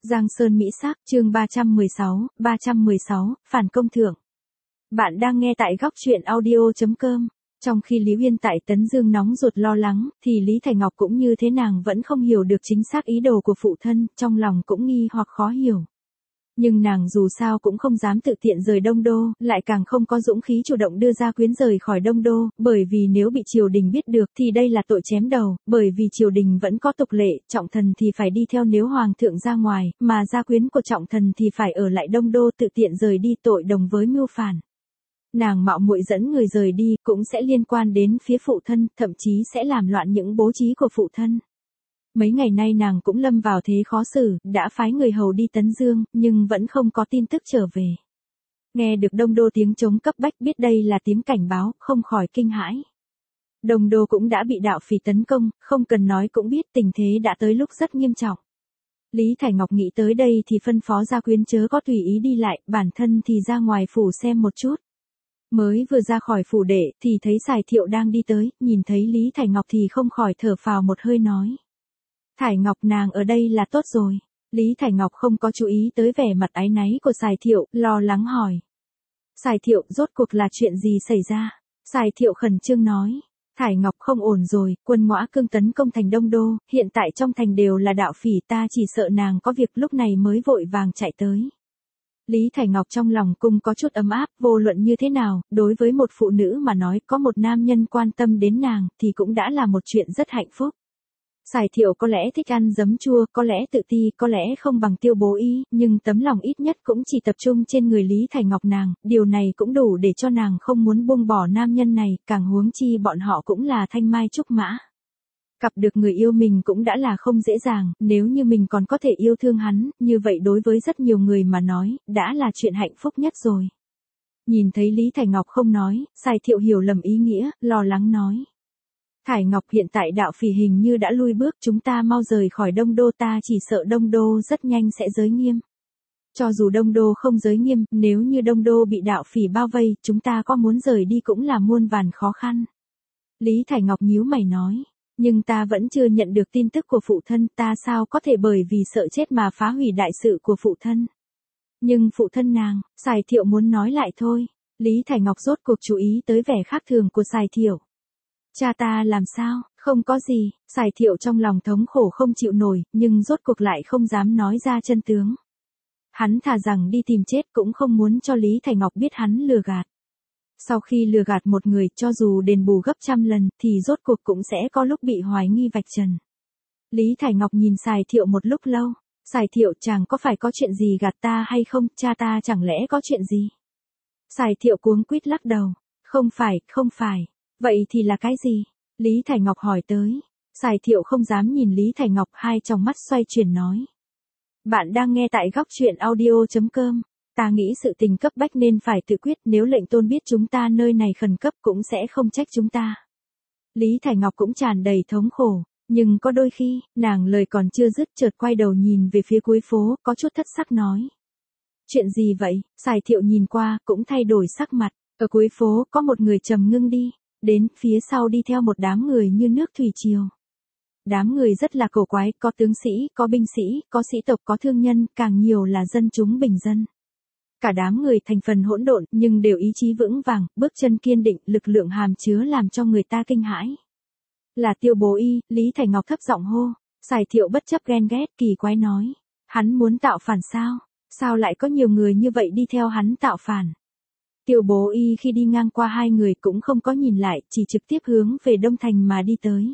Giang Sơn Mỹ Sắc, chương 316, phản công thưởng. Bạn đang nghe tại góc truyện audio.com. Trong khi Lý Uyên tại Tấn Dương nóng ruột lo lắng, thì Lý Thành Ngọc cũng như thế nàng vẫn không hiểu được chính xác ý đồ của phụ thân, trong lòng cũng nghi hoặc khó hiểu. Nhưng nàng dù sao cũng không dám tự tiện rời Đông Đô, lại càng không có dũng khí chủ động đưa Gia Quyến rời khỏi Đông Đô, bởi vì nếu bị triều đình biết được thì đây là tội chém đầu, bởi vì triều đình vẫn có tục lệ, trọng thần thì phải đi theo nếu hoàng thượng ra ngoài, mà Gia Quyến của trọng thần thì phải ở lại Đông Đô tự tiện rời đi tội đồng với mưu phản. Nàng mạo muội dẫn người rời đi cũng sẽ liên quan đến phía phụ thân, thậm chí sẽ làm loạn những bố trí của phụ thân. Mấy ngày nay nàng cũng lâm vào thế khó xử, đã phái người hầu đi Tấn Dương, nhưng vẫn không có tin tức trở về. Nghe được Đông Đô tiếng trống cấp bách biết đây là tiếng cảnh báo, không khỏi kinh hãi. Đông Đô cũng đã bị đạo phỉ tấn công, không cần nói cũng biết tình thế đã tới lúc rất nghiêm trọng. Lý Thành Ngọc nghĩ tới đây thì phân phó Gia Quyến chớ có tùy ý đi lại, bản thân thì ra ngoài phủ xem một chút. Mới vừa ra khỏi phủ đệ thì thấy Sài Thiệu đang đi tới, nhìn thấy Lý Thành Ngọc thì không khỏi thở phào một hơi nói. Thải Ngọc nàng ở đây là tốt rồi. Lý Thành Ngọc không có chú ý tới vẻ mặt áy náy của Sài Thiệu, lo lắng hỏi. Sài Thiệu, rốt cuộc là chuyện gì xảy ra? Sài Thiệu khẩn trương nói. Thải Ngọc không ổn rồi, quân Ngõa Cương tấn công thành Đông Đô, hiện tại trong thành đều là đạo phỉ, ta chỉ sợ nàng có việc lúc này mới vội vàng chạy tới. Lý Thành Ngọc trong lòng cung có chút ấm áp, vô luận như thế nào, đối với một phụ nữ mà nói có một nam nhân quan tâm đến nàng thì cũng đã là một chuyện rất hạnh phúc. Sài Thiệu có lẽ thích ăn giấm chua, có lẽ tự ti, có lẽ không bằng Tiêu Bố Y, nhưng tấm lòng ít nhất cũng chỉ tập trung trên người Lý Thành Ngọc nàng, điều này cũng đủ để cho nàng không muốn buông bỏ nam nhân này, càng huống chi bọn họ cũng là thanh mai trúc mã. Gặp được người yêu mình cũng đã là không dễ dàng, nếu như mình còn có thể yêu thương hắn, như vậy đối với rất nhiều người mà nói, đã là chuyện hạnh phúc nhất rồi. Nhìn thấy Lý Thành Ngọc không nói, Sài Thiệu hiểu lầm ý nghĩa, lo lắng nói. Thải Ngọc, hiện tại đạo phỉ hình như đã lui bước, chúng ta mau rời khỏi Đông Đô, ta chỉ sợ Đông Đô rất nhanh sẽ giới nghiêm. Cho dù Đông Đô không giới nghiêm, nếu như Đông Đô bị đạo phỉ bao vây, chúng ta có muốn rời đi cũng là muôn vàn khó khăn. Lý Thành Ngọc nhíu mày nói, nhưng ta vẫn chưa nhận được tin tức của phụ thân, ta sao có thể bởi vì sợ chết mà phá hủy đại sự của phụ thân. Nhưng phụ thân nàng, Sài Thiệu muốn nói lại thôi. Lý Thành Ngọc rốt cuộc chú ý tới vẻ khác thường của Sài Thiệu. Cha ta làm sao? Không có gì. Sài Thiệu trong lòng thống khổ không chịu nổi, nhưng rốt cuộc lại không dám nói ra chân tướng. Hắn thà rằng đi tìm chết cũng không muốn cho Lý Thành Ngọc biết hắn lừa gạt. Sau khi lừa gạt một người, cho dù đền bù gấp trăm lần, thì rốt cuộc cũng sẽ có lúc bị hoài nghi vạch trần. Lý Thành Ngọc nhìn Sài Thiệu một lúc lâu. Sài Thiệu, chàng có phải có chuyện gì gạt ta hay không? Cha ta chẳng lẽ có chuyện gì? Sài Thiệu cuống quýt lắc đầu. Không phải. Vậy thì là cái gì? Lý Thành Ngọc hỏi tới. Sài Thiệu không dám nhìn Lý Thành Ngọc, hai tròng mắt xoay chuyển nói. Bạn đang nghe tại góc truyện audio.com. Ta nghĩ sự tình cấp bách nên phải tự quyết, nếu lệnh tôn biết chúng ta nơi này khẩn cấp cũng sẽ không trách chúng ta. Lý Thành Ngọc cũng tràn đầy thống khổ, nhưng có đôi khi, nàng lời còn chưa dứt chợt quay đầu nhìn về phía cuối phố, có chút thất sắc nói. Chuyện gì vậy? Sài Thiệu nhìn qua, cũng thay đổi sắc mặt, ở cuối phố có một người trầm ngưng đi, đến phía sau đi theo một đám người như nước thủy triều. Đám người rất là cổ quái, có tướng sĩ, có binh sĩ, có sĩ tộc, có thương nhân, càng nhiều là dân chúng bình dân. Cả đám người thành phần hỗn độn, nhưng đều ý chí vững vàng, bước chân kiên định, lực lượng hàm chứa làm cho người ta kinh hãi. Là Tiêu Bố Y, Lý Thành Ngọc thấp giọng hô. Sài Thiệu bất chấp ghen ghét, kỳ quái nói. Hắn muốn tạo phản sao? Sao lại có nhiều người như vậy đi theo hắn tạo phản? Tiêu Bố Y khi đi ngang qua hai người cũng không có nhìn lại, chỉ trực tiếp hướng về Đông Thành mà đi tới.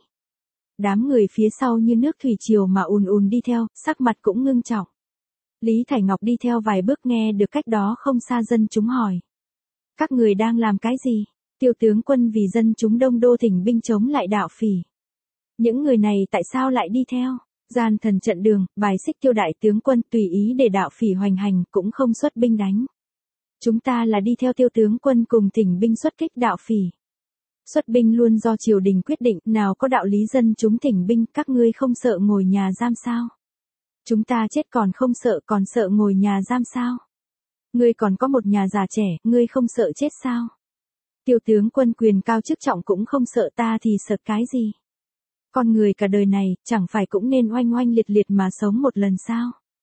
Đám người phía sau như nước thủy triều mà ùn đi theo, sắc mặt cũng ngưng trọng. Lý Thành Ngọc đi theo vài bước nghe được cách đó không xa dân chúng hỏi. Các người đang làm cái gì? Tiêu tướng quân vì dân chúng Đông Đô thỉnh binh chống lại đạo phỉ. Những người này tại sao lại đi theo? Gian thần trận đường, bài xích Tiêu đại tướng quân tùy ý để đạo phỉ hoành hành cũng không xuất binh đánh. Chúng ta là đi theo Tiêu tướng quân cùng thỉnh binh xuất kích đạo phỉ. Xuất binh luôn do triều đình quyết định, nào có đạo lý dân chúng thỉnh binh, các ngươi không sợ ngồi nhà giam sao? Chúng ta chết còn không sợ, còn sợ ngồi nhà giam sao? Ngươi còn có một nhà già trẻ, ngươi không sợ chết sao? Tiêu tướng quân quyền cao chức trọng cũng không sợ, ta thì sợ cái gì? Con người cả đời này, chẳng phải cũng nên oanh oanh liệt liệt mà sống một lần sao?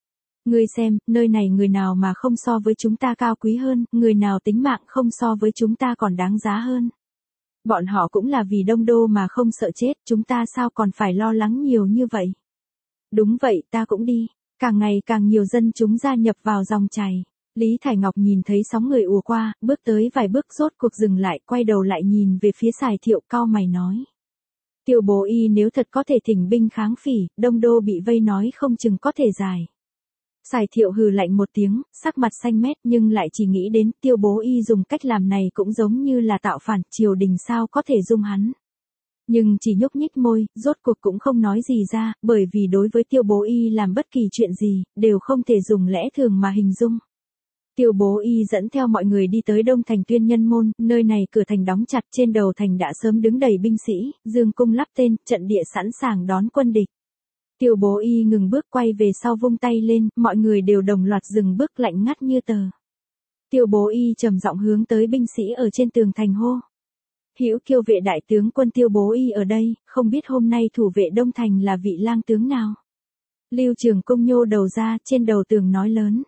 Ngươi xem, nơi này người nào mà không so với chúng ta cao quý hơn, người nào tính mạng không so với chúng ta còn đáng giá hơn. Bọn họ cũng là vì Đông Đô mà không sợ chết, chúng ta sao còn phải lo lắng nhiều như vậy. Đúng vậy, ta cũng đi. Càng ngày càng nhiều dân chúng gia nhập vào dòng chảy. Lý Thải Ngọc nhìn thấy sóng người ùa qua, bước tới vài bước rốt cuộc dừng lại, quay đầu lại nhìn về phía Sài Thiệu, cau mày nói. Tiêu Bố Y nếu thật có thể thỉnh binh kháng Phỉ, Đông Đô bị vây nói không chừng có thể giải. Sài Thiệu hừ lạnh một tiếng, sắc mặt xanh mét nhưng lại chỉ nghĩ đến Tiêu Bố Y dùng cách làm này cũng giống như là tạo phản, triều đình sao có thể dung hắn. Nhưng chỉ nhúc nhích môi, rốt cuộc cũng không nói gì ra, bởi vì đối với Tiêu Bố Y làm bất kỳ chuyện gì, đều không thể dùng lẽ thường mà hình dung. Tiêu Bố Y dẫn theo mọi người đi tới Đông Thành Tuyên Nhân Môn, nơi này cửa thành đóng chặt, trên đầu thành đã sớm đứng đầy binh sĩ, dương cung lắp tên, trận địa sẵn sàng đón quân địch. Tiêu Bố Y ngừng bước quay về sau vung tay lên, mọi người đều đồng loạt dừng bước lạnh ngắt như tờ. Tiêu Bố Y trầm giọng hướng tới binh sĩ ở trên tường thành hô. Hữu Kiêu vệ đại tướng quân Tiêu Bố Y ở đây, không biết hôm nay thủ vệ Đông Thành là vị lang tướng nào. Lưu Trường Công nhô đầu ra, trên đầu tường nói lớn.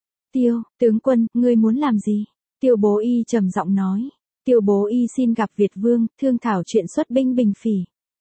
Tướng quân, ngươi muốn làm gì? Tiêu Bố Y trầm giọng nói. Tiêu Bố Y xin gặp Việt Vương, thương thảo chuyện xuất binh bình Phỉ.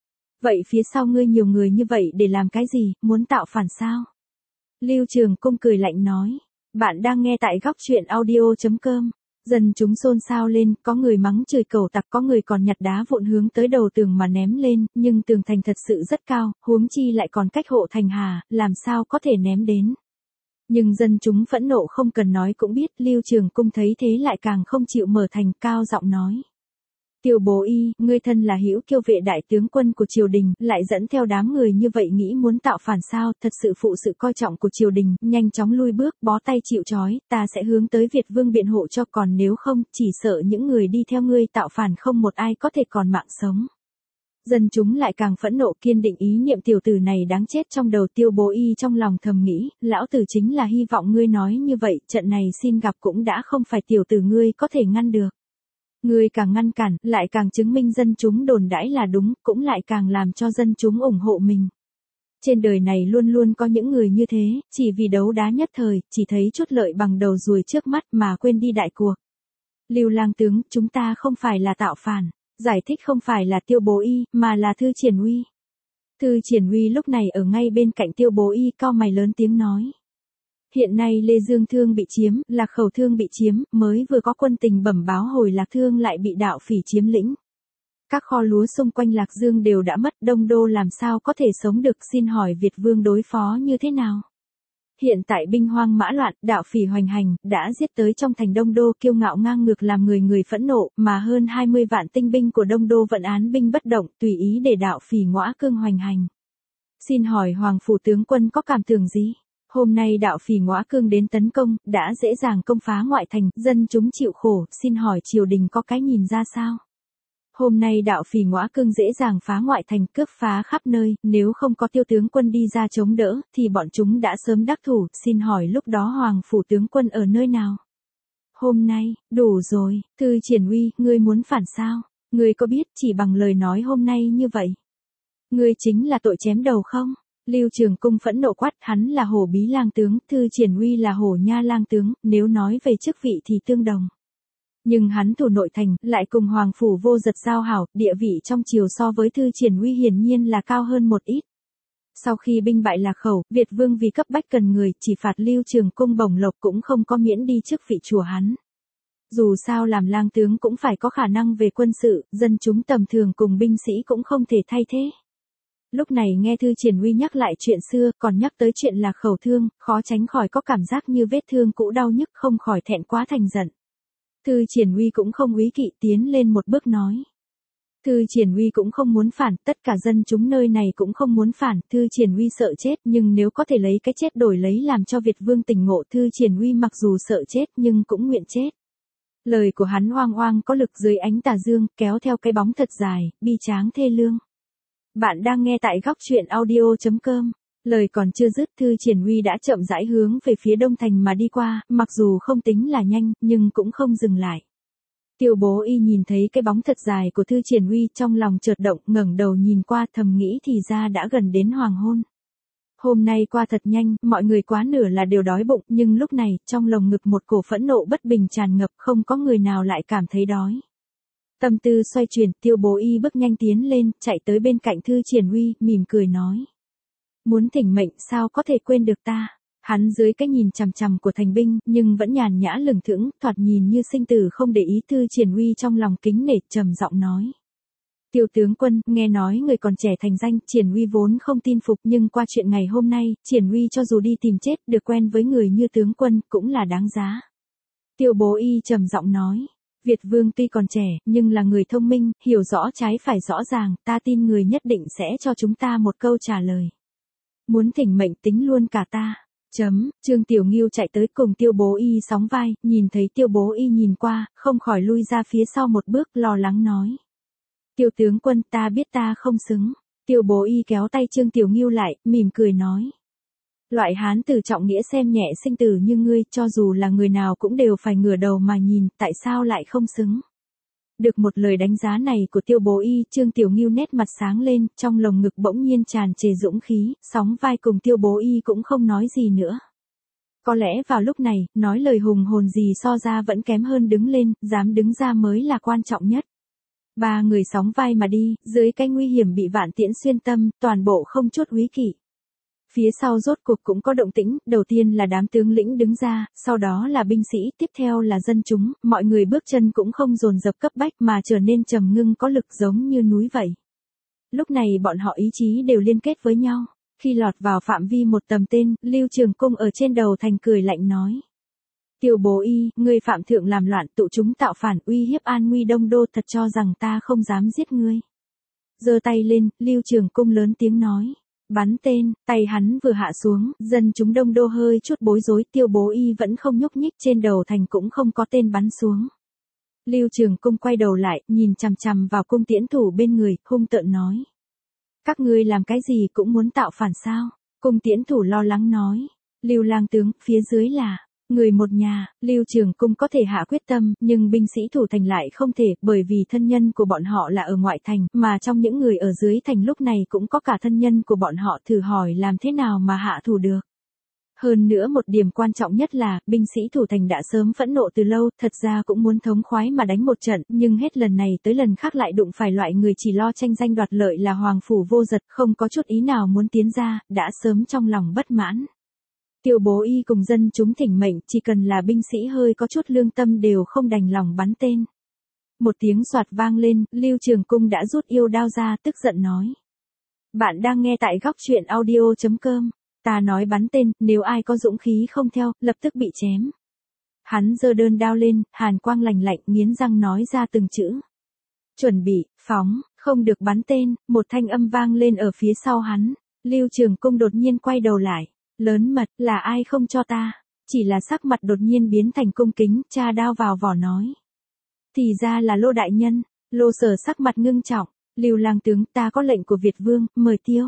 Vậy phía sau ngươi nhiều người như vậy để làm cái gì, muốn tạo phản sao? Lưu Trường Công cười lạnh nói. Bạn đang nghe tại góc truyện audio.com. Dân chúng xôn xao lên, có người mắng chửi cẩu tặc, có người còn nhặt đá vụn hướng tới đầu tường mà ném lên, nhưng tường thành thật sự rất cao, huống chi lại còn cách hộ thành hà, làm sao có thể ném đến. Nhưng dân chúng phẫn nộ không cần nói cũng biết, Lưu Trường Công thấy thế lại càng không chịu mở thành, cao giọng nói. Tiêu Bố Y, ngươi thân là Hữu Kiêu vệ đại tướng quân của triều đình, lại dẫn theo đám người như vậy nghĩ muốn tạo phản sao, thật sự phụ sự coi trọng của triều đình, nhanh chóng lui bước, bó tay chịu trói, ta sẽ hướng tới Việt Vương biện hộ cho, còn nếu không, chỉ sợ những người đi theo ngươi tạo phản không một ai có thể còn mạng sống. Dân chúng lại càng phẫn nộ, kiên định ý niệm tiểu tử này đáng chết trong đầu. Tiêu Bố Y trong lòng thầm nghĩ, lão tử chính là hy vọng ngươi nói như vậy, trận này xin gặp cũng đã không phải tiểu tử ngươi có thể ngăn được. Ngươi càng ngăn cản, lại càng chứng minh dân chúng đồn đãi là đúng, cũng lại càng làm cho dân chúng ủng hộ mình. Trên đời này luôn luôn có những người như thế, chỉ vì đấu đá nhất thời, chỉ thấy chút lợi bằng đầu ruồi trước mắt mà quên đi đại cuộc. Lưu lang tướng, chúng ta không phải là tạo phản. Giải thích không phải là Tiêu Bố Y, mà là Thư Triển Uy. Thư Triển Uy lúc này ở ngay bên cạnh Tiêu Bố Y, cau mày lớn tiếng nói. Hiện nay Lê Dương Thương bị chiếm, Lạc Khẩu Thương bị chiếm, mới vừa có quân tình bẩm báo hồi Lạc Thương lại bị đạo Phỉ chiếm lĩnh. Các kho lúa xung quanh Lạc Dương đều đã mất, Đông Đô làm sao có thể sống được, xin hỏi Việt Vương đối phó như thế nào? Hiện tại binh hoang mã loạn, đạo Phỉ hoành hành, đã giết tới trong thành Đông Đô, kiêu ngạo ngang ngược làm người phẫn nộ, mà hơn 20 vạn tinh binh của Đông Đô vận án binh bất động, tùy ý để đạo Phỉ ngõa cương hoành hành. Xin hỏi Hoàng phủ tướng quân có cảm tưởng gì? Hôm nay đạo Phỉ ngõa cương đến tấn công, đã dễ dàng công phá ngoại thành, dân chúng chịu khổ, xin hỏi triều đình có cái nhìn ra sao? Hôm nay đạo Phỉ ngõa cương dễ dàng phá ngoại thành, cướp phá khắp nơi, nếu không có Tiêu tướng quân đi ra chống đỡ, thì bọn chúng đã sớm đắc thủ, xin hỏi lúc đó Hoàng phủ tướng quân ở nơi nào? Hôm nay, đủ rồi, Thư Triển Uy, ngươi muốn phản sao? Ngươi có biết chỉ bằng lời nói hôm nay như vậy? Ngươi chính là tội chém đầu không? Lưu Trường Công phẫn nộ quát, hắn là Hổ Bí lang tướng, Thư Triển Uy là Hổ Nha lang tướng, nếu nói về chức vị thì tương đồng. Nhưng hắn thủ nội thành, lại cùng Hoàng phủ Vô Giật giao hảo, địa vị trong triều so với Thư Triển Uy hiển nhiên là cao hơn một ít. Sau khi binh bại Lạc Khẩu, Việt Vương vì cấp bách cần người, chỉ phạt Lưu Trường Công bổng lộc cũng không có miễn đi chức vị chùa hắn. Dù sao làm lang tướng cũng phải có khả năng về quân sự, dân chúng tầm thường cùng binh sĩ cũng không thể thay thế. Lúc này nghe Thư Triển Uy nhắc lại chuyện xưa, còn nhắc tới chuyện Lạc Khẩu Thương, khó tránh khỏi có cảm giác như vết thương cũ đau nhức, không khỏi thẹn quá thành giận. Thư Triển Uy cũng không úy kỵ, tiến lên một bước nói. Thư Triển Uy cũng không muốn phản, tất cả dân chúng nơi này cũng không muốn phản, Thư Triển Uy sợ chết, nhưng nếu có thể lấy cái chết đổi lấy làm cho Việt Vương tỉnh ngộ, Thư Triển Uy mặc dù sợ chết nhưng cũng nguyện chết. Lời của hắn oang oang có lực dưới ánh tà dương, kéo theo cái bóng thật dài, bi tráng thê lương. Bạn đang nghe tại góc truyện audio.com. Lời còn chưa dứt, Thư Triển Uy đã chậm rãi hướng về phía Đông Thành mà đi qua, mặc dù không tính là nhanh, nhưng cũng không dừng lại. Tiêu Bố Y nhìn thấy cái bóng thật dài của Thư Triển Uy, trong lòng chợt động, ngẩng đầu nhìn qua, thầm nghĩ thì ra đã gần đến hoàng hôn. Hôm nay qua thật nhanh, mọi người quá nửa là đều đói bụng, nhưng lúc này, trong lồng ngực một cổ phẫn nộ bất bình tràn ngập, không có người nào lại cảm thấy đói. Tâm tư xoay chuyển, Tiêu Bố Y bước nhanh tiến lên, chạy tới bên cạnh Thư Triển Uy, mỉm cười nói. Muốn thỉnh mệnh sao có thể quên được ta. Hắn dưới cái nhìn chằm chằm của thành binh, nhưng vẫn nhàn nhã lừng thững, thoạt nhìn như sinh tử không để ý. Thư Triển Uy trong lòng kính nể, trầm giọng nói. Tiêu tướng quân, nghe nói người còn trẻ thành danh, Triển Uy vốn không tin phục, nhưng qua chuyện ngày hôm nay, Triển Uy cho dù đi tìm chết, được quen với người như tướng quân, cũng là đáng giá. Tiêu Bố Y trầm giọng nói. Việt Vương tuy còn trẻ, nhưng là người thông minh, hiểu rõ trái phải rõ ràng, ta tin người nhất định sẽ cho chúng ta một câu trả lời. Muốn thỉnh mệnh tính luôn cả ta. Trương Tiểu Ngưu chạy tới cùng Tiêu Bố Y sóng vai, nhìn thấy Tiêu Bố Y nhìn qua, không khỏi lui ra phía sau một bước, lo lắng nói. Tiêu tướng quân, ta biết ta không xứng. Tiêu Bố Y kéo tay Trương Tiểu Ngưu lại, mỉm cười nói. Loại hán tử trọng nghĩa xem nhẹ sinh tử như ngươi, cho dù là người nào cũng đều phải ngửa đầu mà nhìn, tại sao lại không xứng. Được một lời đánh giá này của Tiêu Bố Y, Trương Tiểu Ngưu nét mặt sáng lên, trong lồng ngực bỗng nhiên tràn trề dũng khí, sóng vai cùng Tiêu Bố Y cũng không nói gì nữa. Có lẽ vào lúc này, nói lời hùng hồn gì so ra vẫn kém hơn đứng lên, dám đứng ra mới là quan trọng nhất. Ba người sóng vai mà đi, dưới cái nguy hiểm bị vạn tiễn xuyên tâm, toàn bộ không chút úy kỵ. Phía sau rốt cuộc cũng có động tĩnh, đầu tiên là đám tướng lĩnh đứng ra, sau đó là binh sĩ, tiếp theo là dân chúng, mọi người bước chân cũng không dồn dập cấp bách mà trở nên trầm ngưng có lực giống như núi vậy. Lúc này bọn họ ý chí đều liên kết với nhau, khi lọt vào phạm vi một tầm tên, Lưu Trường Cung ở trên đầu thành cười lạnh nói. Tiêu Bố Y, ngươi phạm thượng làm loạn tụ chúng tạo phản uy hiếp an nguy đông đô thật cho rằng ta không dám giết ngươi. Giơ tay lên, Lưu Trường Cung lớn tiếng nói. Bắn tên, tay hắn vừa hạ xuống, dân chúng đông đô hơi chút bối rối, Tiêu Bố Y vẫn không nhúc nhích trên đầu thành cũng không có tên bắn xuống. Lưu Trường Cung quay đầu lại, nhìn chằm chằm vào cung tiễn thủ bên người, hung tợn nói. Các ngươi làm cái gì cũng muốn tạo phản sao? Cung tiễn thủ lo lắng nói. Lưu lang tướng, phía dưới là người một nhà. Lưu Trường Cung có thể hạ quyết tâm, nhưng binh sĩ thủ thành lại không thể, bởi vì thân nhân của bọn họ là ở ngoại thành, mà trong những người ở dưới thành lúc này cũng có cả thân nhân của bọn họ, thử hỏi làm thế nào mà hạ thủ được. Hơn nữa một điểm quan trọng nhất là, binh sĩ thủ thành đã sớm phẫn nộ từ lâu, thật ra cũng muốn thống khoái mà đánh một trận, nhưng hết lần này tới lần khác lại đụng phải loại người chỉ lo tranh danh đoạt lợi là Hoàng Phủ Vô Dật, không có chút ý nào muốn tiến ra, đã sớm trong lòng bất mãn. Tiêu Bố Y cùng dân chúng thỉnh mệnh, chỉ cần là binh sĩ hơi có chút lương tâm đều không đành lòng bắn tên. Một tiếng xoạt vang lên, Lưu Trường Cung đã rút yêu đao ra, tức giận nói. Bạn đang nghe tại góc truyện audio.com. Ta nói bắn tên, nếu ai có dũng khí không theo, lập tức bị chém. Hắn giơ đơn đao lên, hàn quang lạnh lạnh, nghiến răng nói ra từng chữ. Chuẩn bị, phóng, không được bắn tên, một thanh âm vang lên ở phía sau hắn. Lưu Trường Cung đột nhiên quay đầu lại. Lớn mật, là ai không cho ta? Chỉ là sắc mặt đột nhiên biến thành cung kính, tra đao vào vỏ nói. Thì ra là Lô đại nhân. Lô Sở sắc mặt ngưng trọng. Lưu lang tướng, ta có lệnh của Việt Vương, mời tiêu.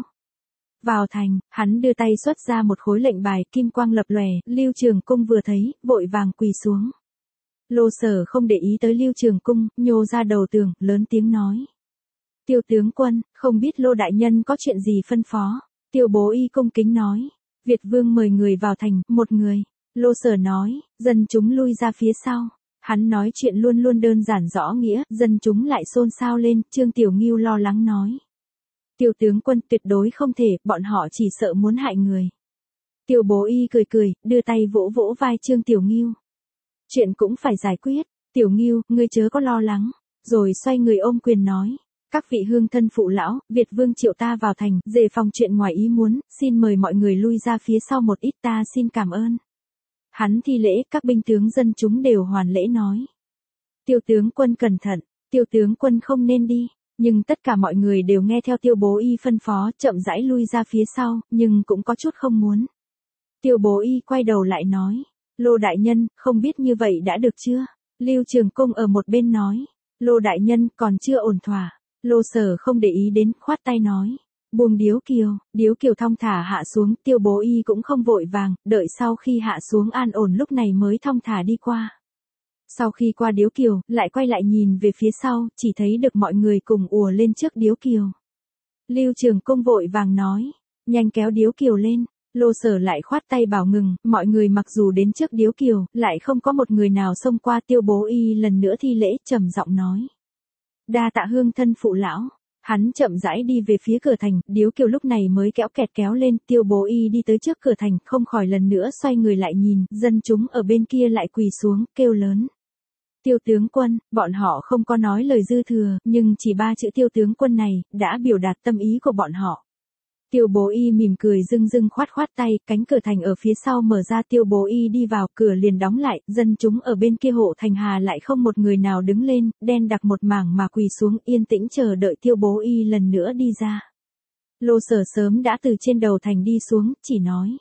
Vào thành, hắn đưa tay xuất ra một khối lệnh bài, kim quang lập lòe, Lưu Trường Cung vừa thấy, vội vàng quỳ xuống. Lô Sở không để ý tới Lưu Trường Cung, nhô ra đầu tường, lớn tiếng nói. Tiêu tướng quân, không biết Lô đại nhân có chuyện gì phân phó. Tiêu Bố Y cung kính nói. Việt Vương mời người vào thành, một người. Lô Sở nói, dân chúng lui ra phía sau. Hắn nói chuyện luôn luôn đơn giản rõ nghĩa, dân chúng lại xôn xao lên, Trương Tiểu Ngưu lo lắng nói. Tiêu tướng quân tuyệt đối không thể, bọn họ chỉ sợ muốn hại người. Tiêu Bố Y cười cười, đưa tay vỗ vỗ vai Trương Tiểu Ngưu. Chuyện cũng phải giải quyết, Tiểu Ngưu, ngươi chớ có lo lắng. Rồi xoay người ôm quyền nói. Các vị hương thân phụ lão, Việt Vương triệu ta vào thành, đề phòng chuyện ngoài ý muốn, xin mời mọi người lui ra phía sau một ít, ta xin cảm ơn. Hắn thi lễ, các binh tướng dân chúng đều hoàn lễ nói. Tiêu tướng quân cẩn thận, tiêu tướng quân không nên đi. Nhưng tất cả mọi người đều nghe theo Tiêu Bố Y phân phó, chậm rãi lui ra phía sau, nhưng cũng có chút không muốn. Tiêu Bố Y quay đầu lại nói. Lô đại nhân, không biết như vậy đã được chưa? Lưu Trường Cung ở một bên nói. Lô đại nhân, còn chưa ổn thỏa. Lô Sở không để ý đến, khoát tay nói. Buông điếu kiều thong thả hạ xuống, Tiêu Bố Y cũng không vội vàng, đợi sau khi hạ xuống an ổn lúc này mới thong thả đi qua. Sau khi qua điếu kiều, lại quay lại nhìn về phía sau, chỉ thấy được mọi người cùng ùa lên trước điếu kiều. Lưu Trường Cung vội vàng nói. Nhanh kéo điếu kiều lên. Lô Sở lại khoát tay bảo ngừng, mọi người mặc dù đến trước điếu kiều, lại không có một người nào xông qua. Tiêu Bố Y lần nữa thi lễ, trầm giọng nói. Đa tạ hương thân phụ lão. Hắn chậm rãi đi về phía cửa thành, điếu kiều lúc này mới kéo kẹt kéo lên. Tiêu Bố Y đi tới trước cửa thành, không khỏi lần nữa xoay người lại nhìn, dân chúng ở bên kia lại quỳ xuống, kêu lớn. Tiêu tướng quân, bọn họ không có nói lời dư thừa, nhưng chỉ 3 chữ tiêu tướng quân này, đã biểu đạt tâm ý của bọn họ. Tiêu Bố Y mỉm cười dưng dưng khoát khoát tay, cánh cửa thành ở phía sau mở ra. Tiêu Bố Y đi vào, cửa liền đóng lại, dân chúng ở bên kia hộ thành hà lại không một người nào đứng lên, đen đặc một mảng mà quỳ xuống yên tĩnh chờ đợi Tiêu Bố Y lần nữa đi ra. Lô Sở sớm đã từ trên đầu thành đi xuống, chỉ nói.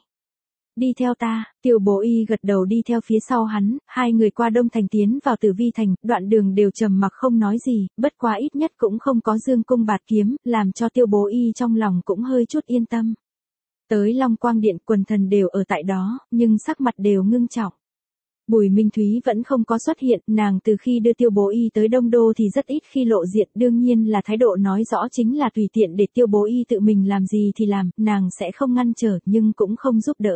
Đi theo ta. Tiêu Bố Y gật đầu đi theo phía sau hắn, hai người qua Đông Thành tiến vào Tử Vi Thành, đoạn đường đều trầm mặc không nói gì, bất quá ít nhất cũng không có dương cung bạt kiếm, làm cho Tiêu Bố Y trong lòng cũng hơi chút yên tâm. Tới Long Quang Điện, quần thần đều ở tại đó, nhưng sắc mặt đều ngưng trọng. Bùi Minh Thúy vẫn không có xuất hiện, nàng từ khi đưa Tiêu Bố Y tới Đông Đô thì rất ít khi lộ diện, đương nhiên là thái độ nói rõ chính là tùy tiện để Tiêu Bố Y tự mình làm gì thì làm, nàng sẽ không ngăn trở nhưng cũng không giúp đỡ.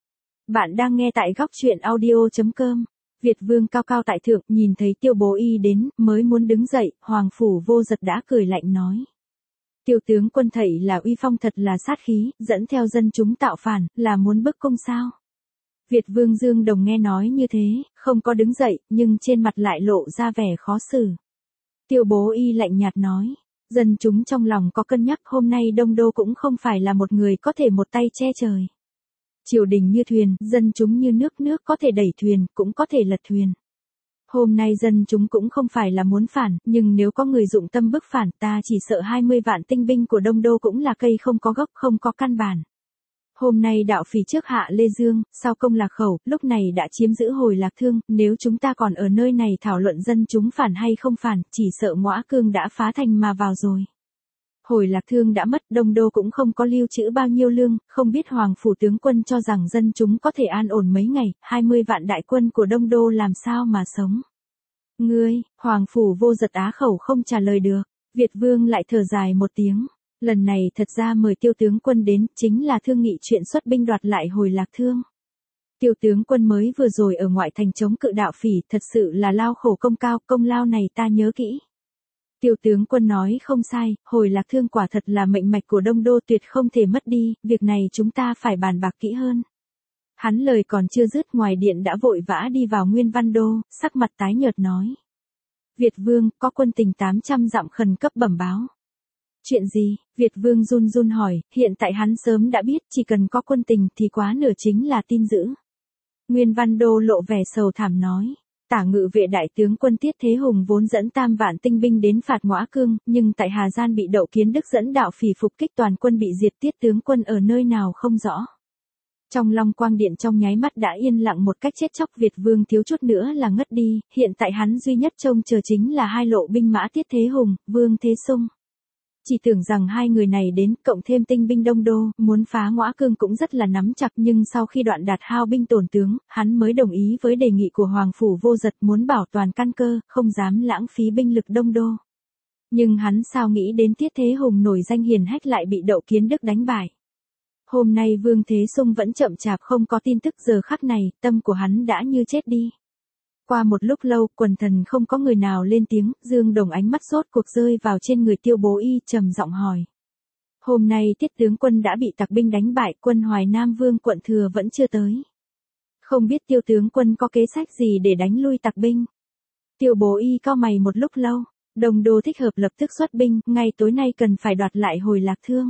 Bạn đang nghe tại góc truyện audio.com. Việt Vương cao cao tại thượng, nhìn thấy Tiêu Bố Y đến, mới muốn đứng dậy, Hoàng Phủ Vô Giật đã cười lạnh nói. Tiêu tướng quân thảy là uy phong thật là sát khí, dẫn theo dân chúng tạo phản, là muốn bức cung sao? Việt Vương Dương Đồng nghe nói như thế, không có đứng dậy, nhưng trên mặt lại lộ ra vẻ khó xử. Tiêu Bố Y lạnh nhạt nói. Dân chúng trong lòng có cân nhắc, hôm nay Đông Đô cũng không phải là một người có thể một tay che trời. Triều đình như thuyền, dân chúng như nước, nước có thể đẩy thuyền, cũng có thể lật thuyền. Hôm nay dân chúng cũng không phải là muốn phản, nhưng nếu có người dụng tâm bức phản, ta chỉ sợ 20 vạn tinh binh của Đông Đô cũng là cây không có gốc, không có căn bản. Hôm nay đạo phỉ trước hạ Lê Dương, sau công Lạc Khẩu, lúc này đã chiếm giữ Hồi Lạc Thương, nếu chúng ta còn ở nơi này thảo luận dân chúng phản hay không phản, chỉ sợ Ngõa Cương đã phá thành mà vào rồi. Hồi Lạc Thương đã mất, Đông Đô cũng không có lưu trữ bao nhiêu lương, không biết Hoàng Phủ tướng quân cho rằng dân chúng có thể an ổn mấy ngày, 20 vạn đại quân của Đông Đô làm sao mà sống. Ngươi, Hoàng Phủ Vô Giật á khẩu không trả lời được, Việt Vương lại thở dài một tiếng. Lần này thật ra mời Tiêu tướng quân đến, chính là thương nghị chuyện xuất binh đoạt lại Hồi Lạc Thương. Tiêu tướng quân mới vừa rồi ở ngoại thành chống cự đạo phỉ, thật sự là lao khổ công cao, công lao này ta nhớ kỹ. Tiêu tướng quân nói không sai, Hồi Lạc Thương quả thật là mệnh mạch của Đông Đô tuyệt không thể mất đi, việc này chúng ta phải bàn bạc kỹ hơn. Hắn lời còn chưa dứt, ngoài điện đã vội vã đi vào Nguyên Văn Đô, sắc mặt tái nhợt nói. Việt Vương, có quân tình 800 dặm khẩn cấp bẩm báo. Chuyện gì? Việt Vương run run hỏi, hiện tại hắn sớm đã biết, chỉ cần có quân tình thì quá nửa chính là tin dữ. Nguyên Văn Đô lộ vẻ sầu thảm nói. Tả Ngự Vệ đại tướng quân Tiết Thế Hùng vốn dẫn 3 vạn tinh binh đến phạt Ngõa Cương, nhưng tại Hà Gian bị Đậu Kiến Đức dẫn đạo phỉ phục kích, toàn quân bị diệt, Tiết tướng quân ở nơi nào không rõ. Trong Long Quang Điện trong nháy mắt đã yên lặng một cách chết chóc, Việt Vương thiếu chút nữa là ngất đi, hiện tại hắn duy nhất trông chờ chính là hai lộ binh mã Tiết Thế Hùng, Vương Thế Sung. Chỉ tưởng rằng hai người này đến, cộng thêm tinh binh Đông Đô, muốn phá Ngõa Cương cũng rất là nắm chặt, nhưng sau khi Đoạn Đạt hao binh tổn tướng, hắn mới đồng ý với đề nghị của Hoàng Phủ Vô Giật, muốn bảo toàn căn cơ, không dám lãng phí binh lực Đông Đô. Nhưng hắn sao nghĩ đến Tiết Thế Hùng nổi danh hiền hách lại bị Đậu Kiến Đức đánh bại. Hôm nay Vương Thế Sung vẫn chậm chạp không có tin tức, giờ khắc này, tâm của hắn đã như chết đi. Qua một lúc lâu, quần thần không có người nào lên tiếng, Dương Đồng ánh mắt sốt cuộc rơi vào trên người Tiêu Bố Y, trầm giọng hỏi. Hôm nay Tiết tướng quân đã bị tặc binh đánh bại, quân Hoài Nam Vương quận Thừa vẫn chưa tới. Không biết Tiêu tướng quân có kế sách gì để đánh lui tặc binh? Tiêu Bố Y cau mày một lúc lâu, Đông Đô thích hợp lập tức xuất binh, ngay tối nay cần phải đoạt lại Hồi Lạc Thương.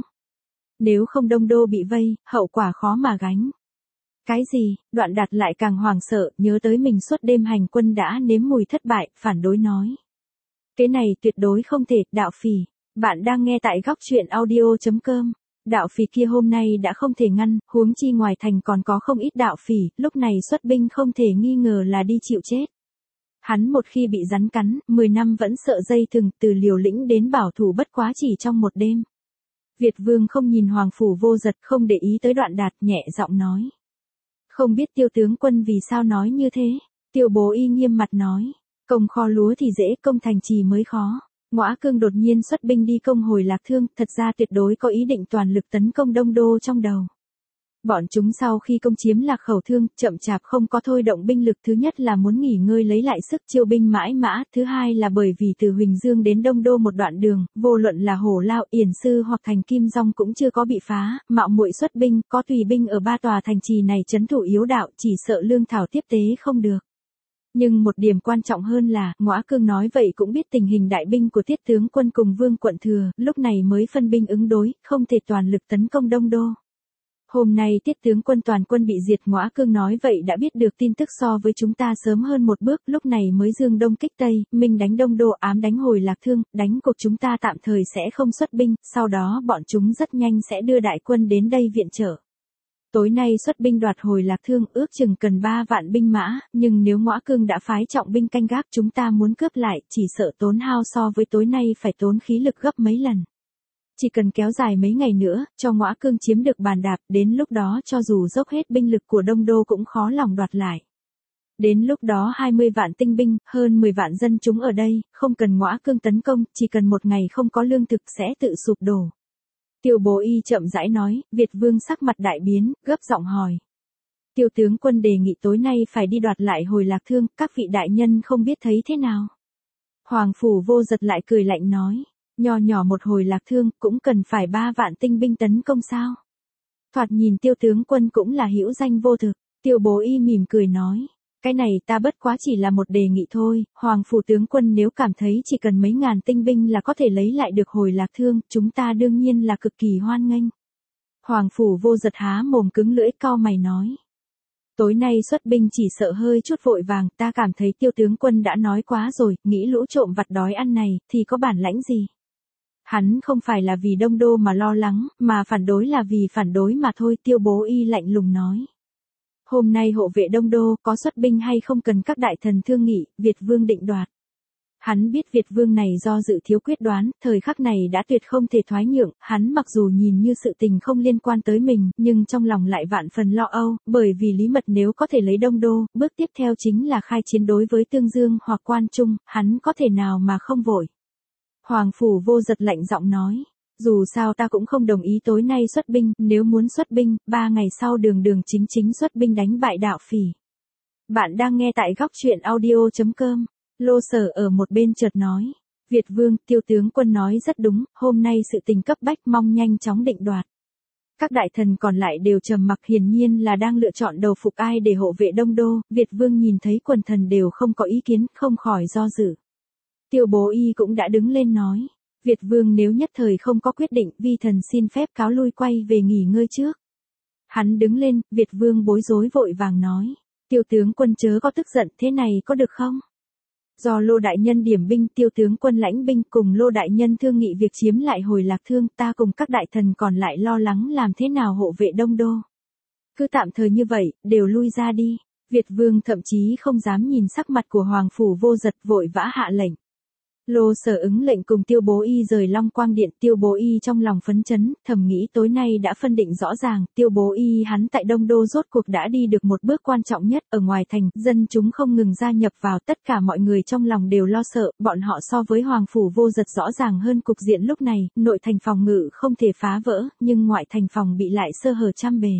Nếu không Đông Đô bị vây, hậu quả khó mà gánh. Cái gì? Đoạn Đạt lại càng hoảng sợ, nhớ tới mình suốt đêm hành quân đã nếm mùi thất bại, phản đối nói. Cái này tuyệt đối không thể, đạo phỉ. Bạn đang nghe tại góc truyện audio.com. Đạo phỉ kia hôm nay đã không thể ngăn, huống chi ngoài thành còn có không ít đạo phỉ, lúc này xuất binh không thể nghi ngờ là đi chịu chết. Hắn một khi bị rắn cắn, 10 năm vẫn sợ dây thừng, từ liều lĩnh đến bảo thủ bất quá chỉ trong một đêm. Việt Vương không nhìn Hoàng Phủ Vô Giật, không để ý tới Đoạn Đạt, nhẹ giọng nói. Không biết Tiêu tướng quân vì sao nói như thế? Tiêu Bố Y nghiêm mặt nói. Công kho lúa thì dễ, công thành trì mới khó. Ngõa Cương đột nhiên xuất binh đi công hồi Lạc Thương, thật ra tuyệt đối có ý định toàn lực tấn công Đông Đô trong đầu. Bọn chúng sau khi công chiếm Lạc Khẩu Thương, chậm chạp không có thôi động binh lực, thứ nhất là muốn nghỉ ngơi lấy lại sức chiêu binh mãi mã, thứ hai là bởi vì từ Huỳnh Dương đến Đông Đô một đoạn đường, vô luận là Hổ Lao, Yển Sư hoặc thành Kim Dong cũng chưa có bị phá, mạo muội xuất binh, có tùy binh ở ba tòa thành trì này trấn thủ yếu đạo, chỉ sợ lương thảo tiếp tế không được. Nhưng một điểm quan trọng hơn là, Ngõa Cương nói vậy cũng biết tình hình đại binh của Tiết tướng quân cùng Vương quận thừa, lúc này mới phân binh ứng đối, không thể toàn lực tấn công Đông Đô. Hôm nay Tiết tướng quân toàn quân bị diệt, Ngõa Cương nói vậy đã biết được tin tức so với chúng ta sớm hơn một bước, lúc này mới dương đông kích tây, minh đánh Đông Đô, ám đánh hồi Lạc Thương, đánh cuộc chúng ta tạm thời sẽ không xuất binh, sau đó bọn chúng rất nhanh sẽ đưa đại quân đến đây viện trợ. Tối nay xuất binh đoạt hồi Lạc Thương, ước chừng cần 3 vạn binh mã, nhưng nếu Ngõa Cương đã phái trọng binh canh gác, chúng ta muốn cướp lại, chỉ sợ tốn hao so với tối nay phải tốn khí lực gấp mấy lần. Chỉ cần kéo dài mấy ngày nữa, cho Ngõa Cương chiếm được bàn đạp, đến lúc đó cho dù dốc hết binh lực của Đông Đô cũng khó lòng đoạt lại. Đến lúc đó 20 vạn tinh binh, hơn 10 vạn dân chúng ở đây, không cần Ngõa Cương tấn công, chỉ cần một ngày không có lương thực sẽ tự sụp đổ. Tiêu Bố Y chậm rãi nói, Việt Vương sắc mặt đại biến, gấp giọng hỏi. Tiêu tướng quân đề nghị tối nay phải đi đoạt lại hồi Lạc Thương, các vị đại nhân không biết thấy thế nào. Hoàng Phủ Vô Giật lại cười lạnh nói, nho nhỏ một hồi Lạc Thương cũng cần phải 3 vạn tinh binh tấn công sao? Thoạt nhìn Tiêu tướng quân cũng là hữu danh vô thực. Tiêu Bố Y mỉm cười nói, cái này ta bất quá chỉ là một đề nghị thôi, Hoàng Phủ tướng quân nếu cảm thấy chỉ cần mấy ngàn tinh binh là có thể lấy lại được hồi Lạc Thương, chúng ta đương nhiên là cực kỳ hoan nghênh. Hoàng Phủ Vô Giật há mồm cứng lưỡi cau mày nói. Tối nay xuất binh chỉ sợ hơi chút vội vàng, ta cảm thấy Tiêu tướng quân đã nói quá rồi, nghĩ lũ trộm vặt đói ăn này, thì có bản lãnh gì. Hắn không phải là vì Đông Đô mà lo lắng, mà phản đối là vì phản đối mà thôi, Tiêu Bố Y lạnh lùng nói. Hôm nay hộ vệ Đông Đô có xuất binh hay không cần các đại thần thương nghị, Việt Vương định đoạt. Hắn biết Việt Vương này do dự thiếu quyết đoán, thời khắc này đã tuyệt không thể thoái nhượng, hắn mặc dù nhìn như sự tình không liên quan tới mình, nhưng trong lòng lại vạn phần lo âu, bởi vì Lý Mật nếu có thể lấy Đông Đô, bước tiếp theo chính là khai chiến đối với Tương Dương hoặc Quan Trung, hắn có thể nào mà không vội. Hoàng Phủ Vô Giật lạnh giọng nói, dù sao ta cũng không đồng ý tối nay xuất binh, nếu muốn xuất binh, 3 ngày sau đường đường chính chính xuất binh đánh bại đạo phỉ. Bạn đang nghe tại góc truyện audio.com. Lô Sở ở một bên chợt nói, Việt Vương, Tiêu tướng quân nói rất đúng, hôm nay sự tình cấp bách mong nhanh chóng định đoạt. Các đại thần còn lại đều trầm mặc, hiển nhiên là đang lựa chọn đầu phục ai để hộ vệ Đông Đô, Việt Vương nhìn thấy quần thần đều không có ý kiến, không khỏi do dự. Tiêu Bố Y cũng đã đứng lên nói, Việt Vương nếu nhất thời không có quyết định, vi thần xin phép cáo lui quay về nghỉ ngơi trước. Hắn đứng lên, Việt Vương bối rối vội vàng nói, Tiêu tướng quân chớ có tức giận, thế này có được không? Do Lô đại nhân điểm binh, Tiêu tướng quân lãnh binh, cùng Lô đại nhân thương nghị việc chiếm lại hồi Lạc Thương, ta cùng các đại thần còn lại lo lắng làm thế nào hộ vệ Đông Đô. Cứ tạm thời như vậy, đều lui ra đi. Việt Vương thậm chí không dám nhìn sắc mặt của Hoàng Phủ Vô Giật, vội vã hạ lệnh. Lô Sở ứng lệnh cùng Tiêu Bố Y rời Long Quang Điện, Tiêu Bố Y trong lòng phấn chấn, thầm nghĩ tối nay đã phân định rõ ràng, Tiêu Bố Y hắn tại Đông Đô rốt cuộc đã đi được một bước quan trọng nhất, ở ngoài thành, dân chúng không ngừng gia nhập vào, tất cả mọi người trong lòng đều lo sợ, bọn họ so với Hoàng Phủ Vô Giật rõ ràng hơn cục diện lúc này, nội thành phòng ngự không thể phá vỡ, nhưng ngoại thành phòng bị lại sơ hở trăm bề.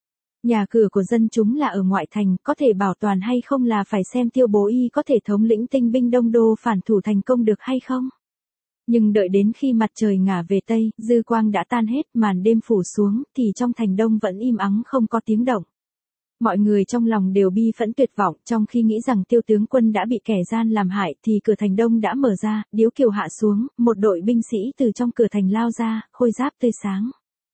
Nhà cửa của dân chúng là ở ngoại thành, có thể bảo toàn hay không là phải xem Tiêu Bố Y có thể thống lĩnh tinh binh Đông Đô phản thủ thành công được hay không. Nhưng đợi đến khi mặt trời ngả về Tây, dư quang đã tan hết, màn đêm phủ xuống, thì trong thành Đông vẫn im ắng không có tiếng động. Mọi người trong lòng đều bi phẫn tuyệt vọng, trong khi nghĩ rằng Tiêu tướng quân đã bị kẻ gian làm hại, thì cửa thành Đông đã mở ra, điếu kiều hạ xuống, một đội binh sĩ từ trong cửa thành lao ra, khôi giáp tươi sáng.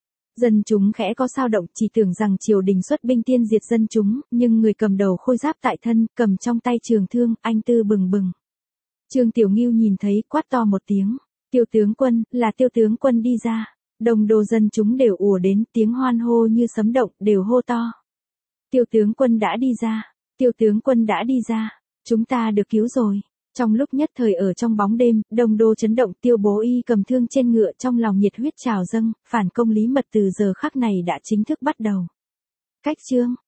Dân chúng khẽ có sao động, chỉ tưởng rằng triều đình xuất binh tiên diệt dân chúng, nhưng người cầm đầu khôi giáp tại thân, cầm trong tay trường thương, anh tư bừng bừng. Trương Tiểu Ngưu nhìn thấy, quát to một tiếng, Tiêu tướng quân, là Tiêu tướng quân đi ra. Đông Đô dân chúng đều ùa đến, tiếng hoan hô như sấm động, đều hô to. Tiêu tướng quân đã đi ra, Tiêu tướng quân đã đi ra, chúng ta được cứu rồi. Trong lúc nhất thời ở trong bóng đêm, Đông Đô chấn động, Tiêu Bố Y cầm thương trên ngựa, trong lòng nhiệt huyết trào dâng, phản công Lý Mật từ giờ khắc này đã chính thức bắt đầu. Cách chương